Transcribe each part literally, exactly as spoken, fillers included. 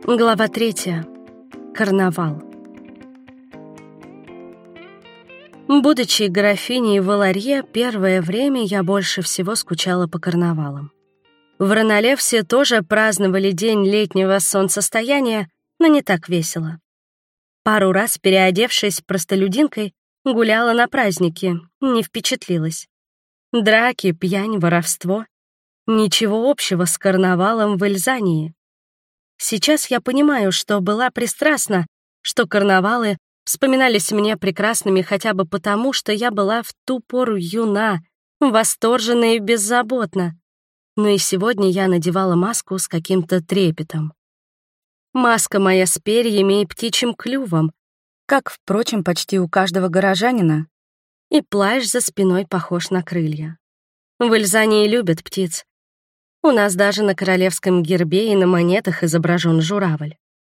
Глава третья. Карнавал. Будучи графиней Валарье, первое время я больше всего скучала по карнавалам. В Ранолевсе тоже праздновали день летнего солнцестояния, но не так весело. Пару раз, переодевшись простолюдинкой, гуляла на празднике, не впечатлилась. Драки, пьянь, воровство — ничего общего с карнавалом в Эльзании. Сейчас я понимаю, что была пристрастна, что карнавалы вспоминались мне прекрасными хотя бы потому, что я была в ту пору юна, восторженна и беззаботна. Но и сегодня я надевала маску с каким-то трепетом. Маска моя с перьями и птичьим клювом, как, впрочем, почти у каждого горожанина, и плащ за спиной похож на крылья. В Эльзании любят птиц. У нас даже на королевском гербе и на монетах изображен журавль.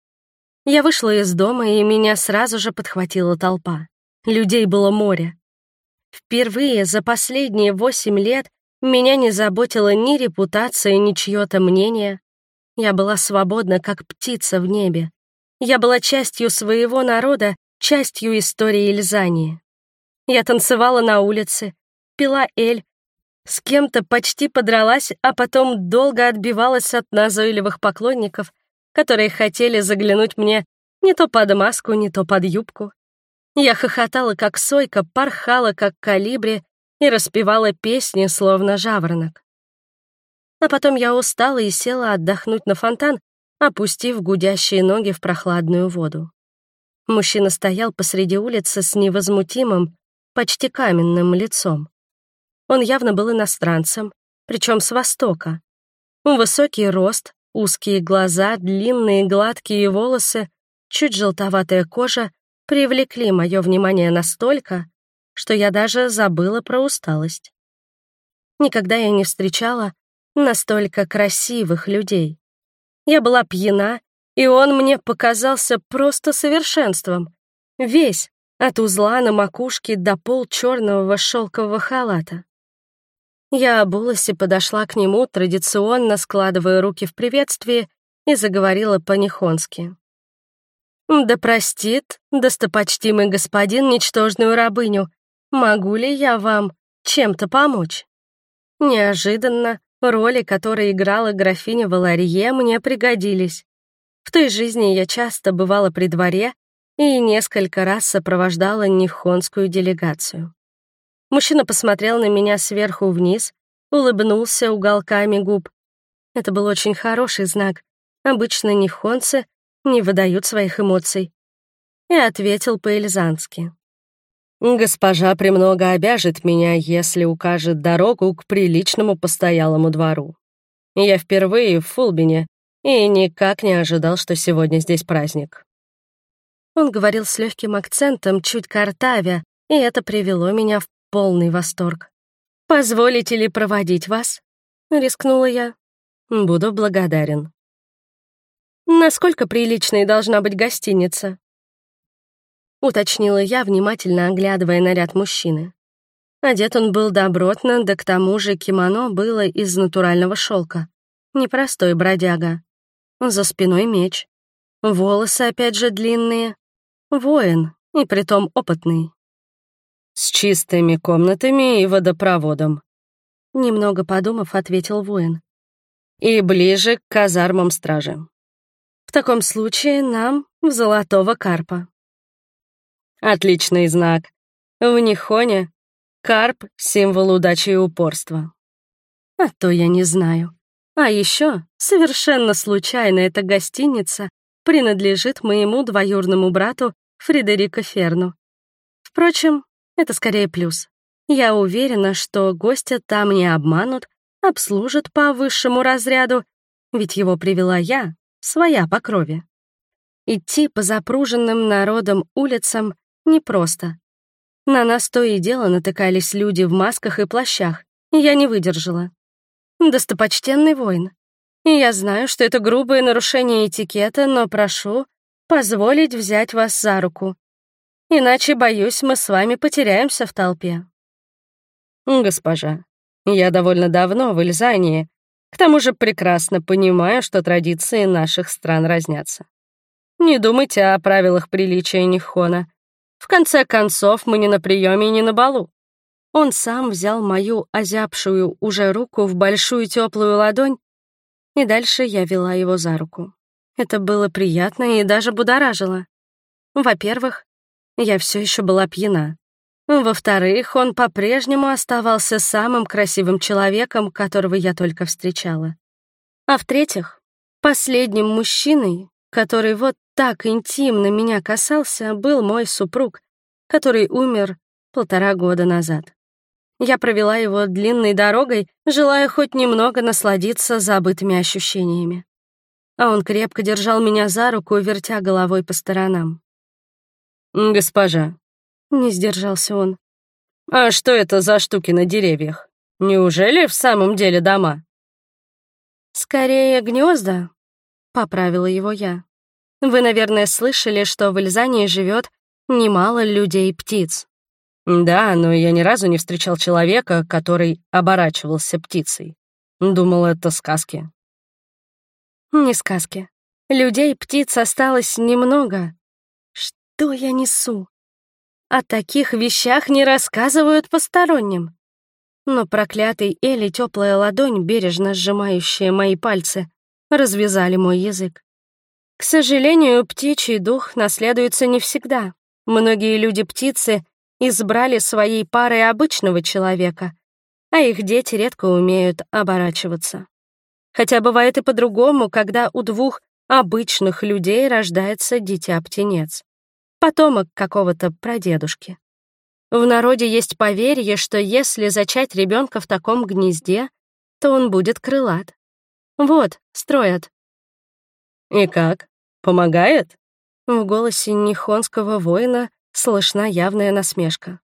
Я вышла из дома, и меня сразу же подхватила толпа. Людей было море. Впервые за последние восемь лет меня не заботила ни репутация, ни чьё-то мнение. Я была свободна, как птица в небе. Я была частью своего народа, частью истории Эльзании. Я танцевала на улице, пила эль, с кем-то почти подралась, а потом долго отбивалась от назойливых поклонников, которые хотели заглянуть мне не то под маску, не то под юбку. Я хохотала, как сойка, порхала, как колибри, и распевала песни, словно жаворонок. А потом я устала и села отдохнуть на фонтан, опустив гудящие ноги в прохладную воду. Мужчина стоял посреди улицы с невозмутимым, почти каменным лицом. Он явно был иностранцем, причем с Востока. Высокий рост, узкие глаза, длинные гладкие волосы, чуть желтоватая кожа привлекли мое внимание настолько, что я даже забыла про усталость. Никогда я не встречала настолько красивых людей. Я была пьяна, и он мне показался просто совершенством. Весь, от узла на макушке до пол черного шелкового халата. Я обулась и подошла к нему, традиционно складывая руки в приветствии, и заговорила по-нихонски. «Да простит, достопочтимый господин, ничтожную рабыню, могу ли я вам чем-то помочь?» Неожиданно роли, которые играла графиня Валарье, мне пригодились. В той жизни я часто бывала при дворе и несколько раз сопровождала нихонскую делегацию. Мужчина посмотрел на меня сверху вниз, улыбнулся уголками губ. Это был очень хороший знак. Обычно нихонцы не выдают своих эмоций. И ответил по-эльзански. «Госпожа премного обяжет меня, если укажет дорогу к приличному постоялому двору. Я впервые в Фулбине и никак не ожидал, что сегодня здесь праздник». Он говорил с легким акцентом, чуть картавя, и это привело меня в полный восторг. «Позволите ли проводить вас?» — рискнула я. «Буду благодарен». «Насколько приличной должна быть гостиница?» — уточнила я, внимательно оглядывая наряд мужчины. Одет он был добротно, да к тому же кимоно было из натурального шелка. Непростой бродяга. За спиной меч. Волосы опять же длинные. Воин, и притом опытный. «С чистыми комнатами и водопроводом», — немного подумав, ответил воин. «И ближе к казармам стражи. В таком случае нам в Золотого Карпа». «Отличный знак. В Нихоне карп — символ удачи и упорства». «А то я не знаю. А еще совершенно случайно эта гостиница принадлежит моему двоюродному брату Фредерико Ферну. Впрочем, это скорее плюс. Я уверена, что гостя там не обманут, обслужат по высшему разряду, ведь его привела я, своя по крови. Идти по запруженным народом улицам непросто. На нас то и дело натыкались люди в масках и плащах, и я не выдержала. «Достопочтенный воин, я знаю, что это грубое нарушение этикета, но прошу позволить взять вас за руку. Иначе, боюсь, мы с вами потеряемся в толпе». «Госпожа, я довольно давно в Эльзании. К тому же прекрасно понимаю, что традиции наших стран разнятся. Не думайте о правилах приличия Нихона. В конце концов, мы не на приеме и не на балу. Он сам взял мою озябшую уже руку в большую теплую ладонь, и дальше я вела его за руку. Это было приятно и даже будоражило. Во-первых, я все еще была пьяна. Во-вторых, он по-прежнему оставался самым красивым человеком, которого я только встречала. А в-третьих, последним мужчиной, который вот так интимно меня касался, был мой супруг, который умер полтора года назад. Я провела его длинной дорогой, желая хоть немного насладиться забытыми ощущениями. А он крепко держал меня за руку, вертя головой по сторонам. «Госпожа», — не сдержался он, — «а что это за штуки на деревьях? Неужели в самом деле дома?» «Скорее гнезда», — поправила его я. «Вы, наверное, слышали, что в Ильзании живет немало людей и птиц». «Да, но я ни разу не встречал человека, который оборачивался птицей. Думал, это сказки». «Не сказки. Людей и птиц осталось немного. Что я несу? О таких вещах не рассказывают посторонним». Но проклятый Эли теплая ладонь, бережно сжимающая мои пальцы, развязали мой язык. К сожалению, птичий дух наследуется не всегда. Многие люди-птицы избрали своей парой обычного человека, а их дети редко умеют оборачиваться. Хотя бывает и по-другому, когда у двух обычных людей рождается дитя-птенец, потомок какого-то прадедушки. В народе есть поверье, что если зачать ребенка в таком гнезде, то он будет крылат. Вот, строят. «И как? Помогает?» В голосе нихонского воина слышна явная насмешка.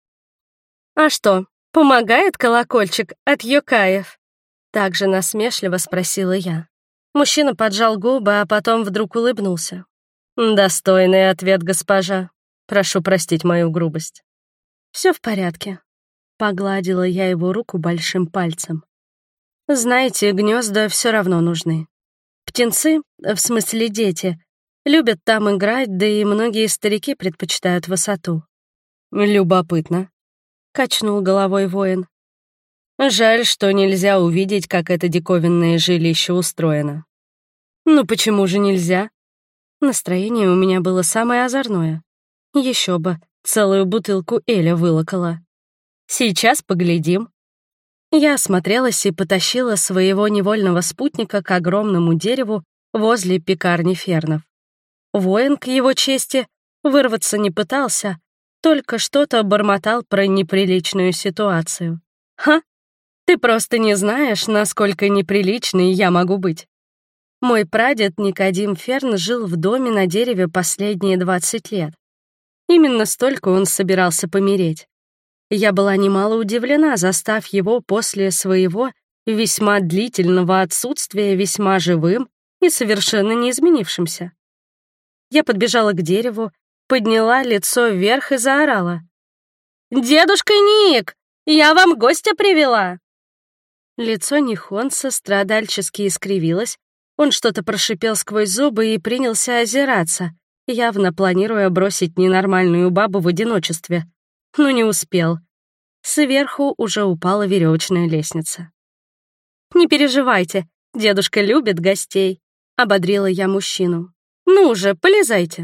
«А что, помогает колокольчик от Йокаев?» Также насмешливо спросила я. Мужчина поджал губы, а потом вдруг улыбнулся. «Достойный ответ, госпожа. Прошу простить мою грубость». «Все в порядке», — погладила я его руку большим пальцем. «Знаете, гнезда все равно нужны. Птенцы, в смысле дети, любят там играть, да и многие старики предпочитают высоту». «Любопытно», — качнул головой воин. «Жаль, что нельзя увидеть, как это диковинное жилище устроено». «Ну почему же нельзя?» Настроение у меня было самое озорное. Еще бы, целую бутылку Эля вылокала. «Сейчас поглядим». Я осмотрелась и потащила своего невольного спутника к огромному дереву возле пекарни Фернов. Воин, к его чести, вырваться не пытался, только что-то бормотал про неприличную ситуацию. Ха! Ты просто не знаешь, насколько неприличной я могу быть. Мой прадед Никодим Ферн жил в доме на дереве последние двадцать лет. Именно столько он собирался помереть. Я была немало удивлена, застав его после своего весьма длительного отсутствия весьма живым и совершенно не изменившимся. Я подбежала к дереву, подняла лицо вверх и заорала. «Дедушка Ник, я вам гостя привела!» Лицо Нихонца страдальчески искривилось, он что-то прошипел сквозь зубы и принялся озираться, явно планируя бросить ненормальную бабу в одиночестве. Но не успел. Сверху уже упала веревочная лестница. «Не переживайте, дедушка любит гостей», — ободрила я мужчину. «Ну уже, полезайте».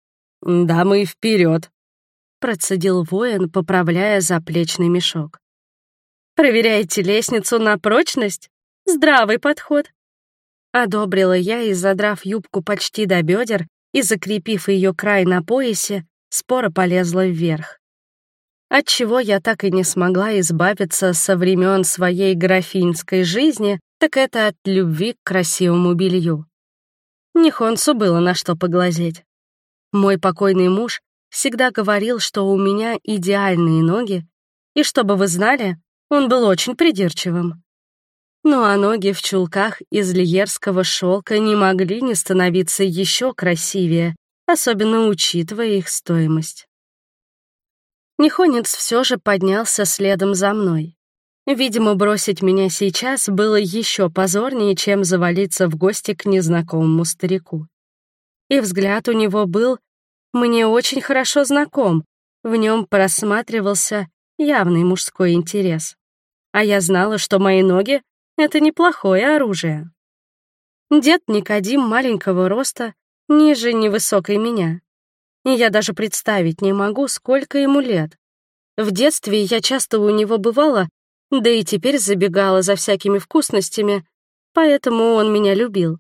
«Да мы вперед, процедил воин, поправляя заплечный мешок. «Проверяете лестницу на прочность? Здравый подход». Одобрила я и, задрав юбку почти до бедер и закрепив ее край на поясе, споро полезла вверх. Отчего я так и не смогла избавиться со времен своей графинской жизни, так это от любви к красивому белью. Нихонцу было на что поглазеть. Мой покойный муж всегда говорил, что у меня идеальные ноги, и чтобы вы знали, он был очень придирчивым. Ну а ноги в чулках из льерского шелка не могли не становиться еще красивее, особенно учитывая их стоимость. Нихонец все же поднялся следом за мной. Видимо, бросить меня сейчас было еще позорнее, чем завалиться в гости к незнакомому старику. И взгляд у него был мне очень хорошо знаком, в нем просматривался явный мужской интерес. А я знала, что мои ноги — это неплохое оружие. Дед Никодим маленького роста, ниже невысокой меня. И я даже представить не могу, сколько ему лет. В детстве я часто у него бывала, да и теперь забегала за всякими вкусностями, поэтому он меня любил.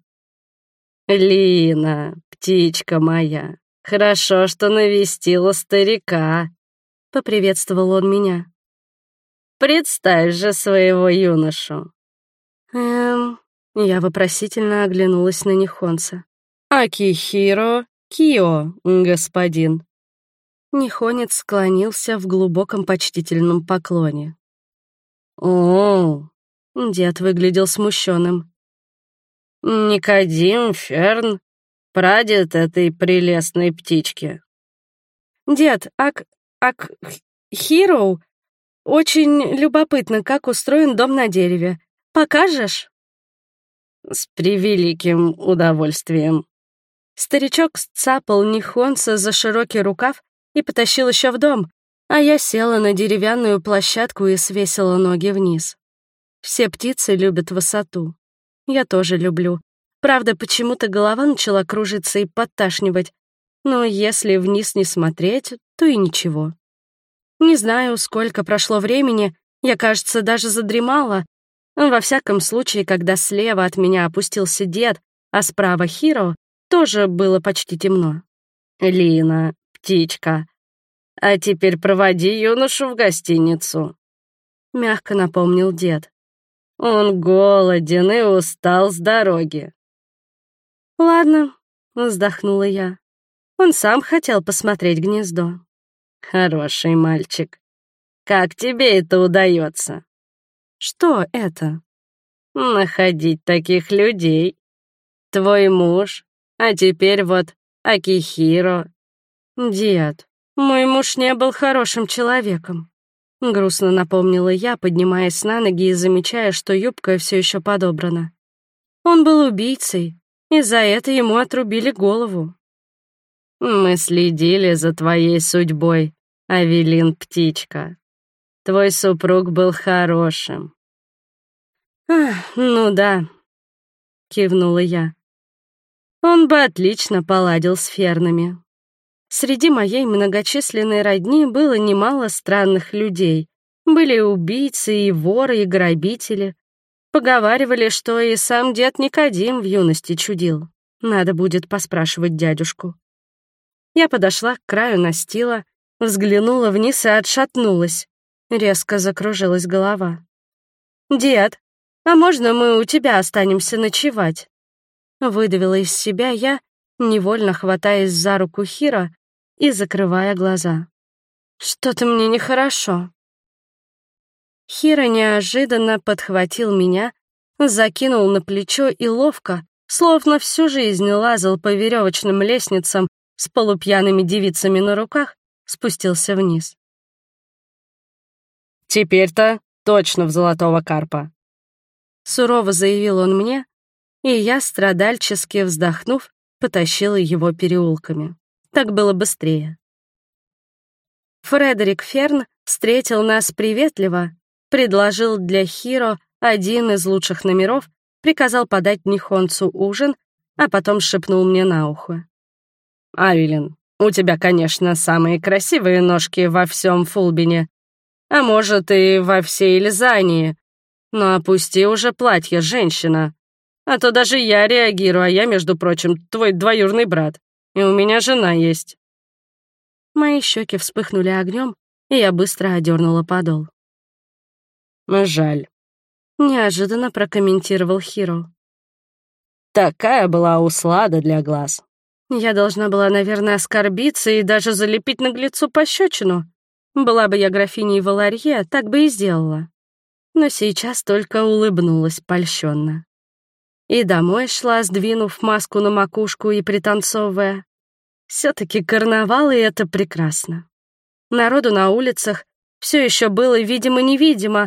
«Лина, птичка моя, хорошо, что навестила старика», — поприветствовал он меня. «Представь же своего юношу». Эм... Я вопросительно оглянулась на Нихонца. «Акихиро Кио, господин». Нихонец склонился в глубоком почтительном поклоне. «О!» — дед выглядел смущенным. «Никодим Ферн, прадед этой прелестной птички». «Дед, ак... ак... Хироу, очень любопытно, как устроен дом на дереве. Покажешь?» «С превеликим удовольствием». Старичок сцапал Нихонца за широкий рукав и потащил еще в дом, а я села на деревянную площадку и свесила ноги вниз. Все птицы любят высоту. Я тоже люблю. Правда, почему-то голова начала кружиться и подташнивать, но если вниз не смотреть, то и ничего. Не знаю, сколько прошло времени, я, кажется, даже задремала. Во всяком случае, когда слева от меня опустился дед, а справа Хиро, тоже было почти темно. «Лина, птичка, а теперь проводи юношу в гостиницу», — мягко напомнил дед. «Он голоден и устал с дороги». «Ладно», — вздохнула я. Он сам хотел посмотреть гнездо. «Хороший мальчик. Как тебе это удается?» «Что это?» «Находить таких людей. Твой муж, а теперь вот Акихиро». «Дед, мой муж не был хорошим человеком», — грустно напомнила я, поднимаясь на ноги и замечая, что юбка все еще подобрана. «Он был убийцей, и за это ему отрубили голову». «Мы следили за твоей судьбой, Авелин, птичка. Твой супруг был хорошим». «Ах, ну да», — кивнула я. «Он бы отлично поладил с фернами». Среди моей многочисленной родни было немало странных людей. Были убийцы, и воры, и грабители. Поговаривали, что и сам дед Никодим в юности чудил. Надо будет поспрашивать дядюшку. Я подошла к краю настила, взглянула вниз и отшатнулась. Резко закружилась голова. «Дед, а можно мы у тебя останемся ночевать?» Выдавила из себя я, невольно хватаясь за руку Хиро и закрывая глаза. «Что-то мне нехорошо». Хиро неожиданно подхватил меня, закинул на плечо и ловко, словно всю жизнь лазал по веревочным лестницам с полупьяными девицами на руках, спустился вниз. «Теперь-то точно в золотого карпа», — сурово заявил он мне, и я, страдальчески вздохнув, потащила его переулками. Так было быстрее. Фредерик Ферн встретил нас приветливо, предложил для Хиро один из лучших номеров, приказал подать Нихонцу ужин, а потом шепнул мне на ухо. «Авелин, у тебя, конечно, самые красивые ножки во всем Фулбине, а может, и во всей Лизании, но опусти уже платье, женщина, а то даже я реагирую, а я, между прочим, твой двоюродный брат, и у меня жена есть». Мои щеки вспыхнули огнем, и я быстро одернула подол. «Жаль», — неожиданно прокомментировал Хиро. «Такая была услада для глаз». Я должна была, наверное, оскорбиться и даже залепить наглецу пощечину. Была бы я графиней Валарье, так бы и сделала. Но сейчас только улыбнулась польщенно. И домой шла, сдвинув маску на макушку и пританцовывая. Все-таки карнавал, и это прекрасно. Народу на улицах все еще было видимо-невидимо,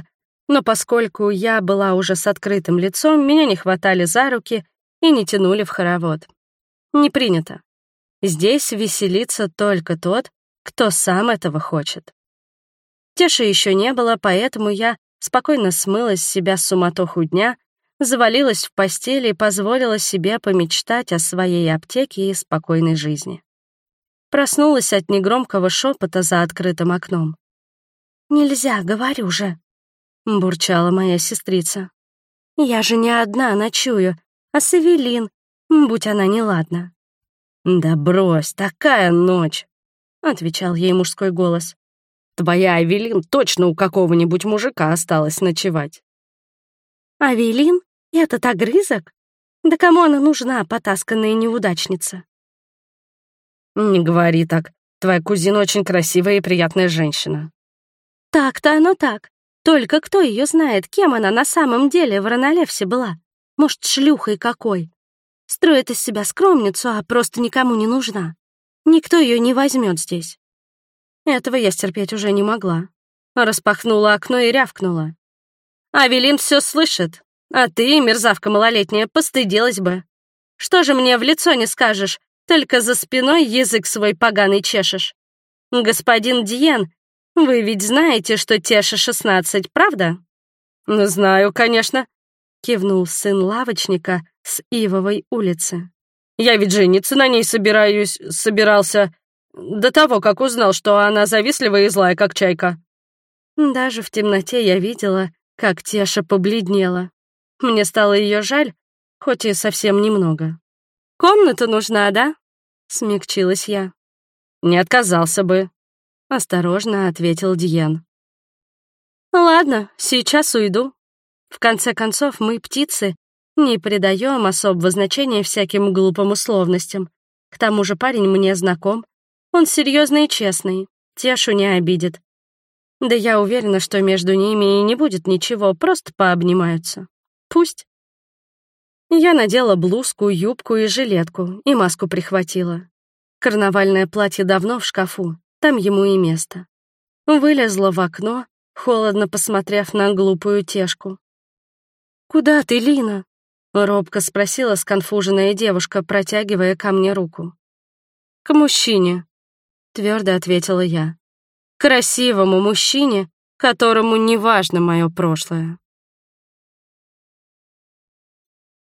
Но поскольку я была уже с открытым лицом, меня не хватали за руки и не тянули в хоровод. Не принято. Здесь веселится только тот, кто сам этого хочет. Теши еще не было, поэтому я спокойно смыла с себя суматоху дня, завалилась в постели и позволила себе помечтать о своей аптеке и спокойной жизни. Проснулась от негромкого шепота за открытым окном. «Нельзя, говорю же», — бурчала моя сестрица. «Я же не одна ночую, а с Эвелин, будь она неладна». «Да брось, такая ночь», — отвечал ей мужской голос. «Твоя Эвелин точно у какого-нибудь мужика осталась ночевать». «Эвелин? Этот огрызок? Да кому она нужна, потасканная неудачница?» «Не говори так. Твоя кузина очень красивая и приятная женщина». «Так-то оно так. Только кто ее знает, кем она на самом деле в Ранолевсе была? Может, шлюхой какой? Строит из себя скромницу, а просто никому не нужна. Никто ее не возьмет здесь». Этого я стерпеть уже не могла. Распахнула окно и рявкнула. «Авелин все слышит, а ты, мерзавка малолетняя, постыдилась бы. Что же мне в лицо не скажешь, только за спиной язык свой поганый чешешь? Господин Диен, вы ведь знаете, что Теше шестнадцать, правда?» «Ну, знаю, конечно», — кивнул сын лавочника с Ивовой улицы. «Я ведь жениться на ней собираюсь, собирался до того, как узнал, что она завистливая и злая, как чайка». Даже в темноте я видела, как Теша побледнела. Мне стало ее жаль, хоть и совсем немного. «Комната нужна, да?» — смягчилась я. «Не отказался бы», — осторожно ответил Диен. «Ладно, сейчас уйду. В конце концов, мы, птицы, не придаем особого значения всяким глупым условностям. К тому же парень мне знаком. Он серьезный и честный, Тешу не обидит. Да я уверена, что между ними и не будет ничего, просто пообнимаются. Пусть». Я надела блузку, юбку и жилетку, и маску прихватила. Карнавальное платье давно в шкафу, там ему и место. Вылезла в окно, холодно посмотрев на глупую Тешку. «Куда ты, Лина?» — робко спросила сконфуженная девушка, протягивая ко мне руку. «К мужчине», — твердо ответила я. «Красивому мужчине, которому не важно мое прошлое».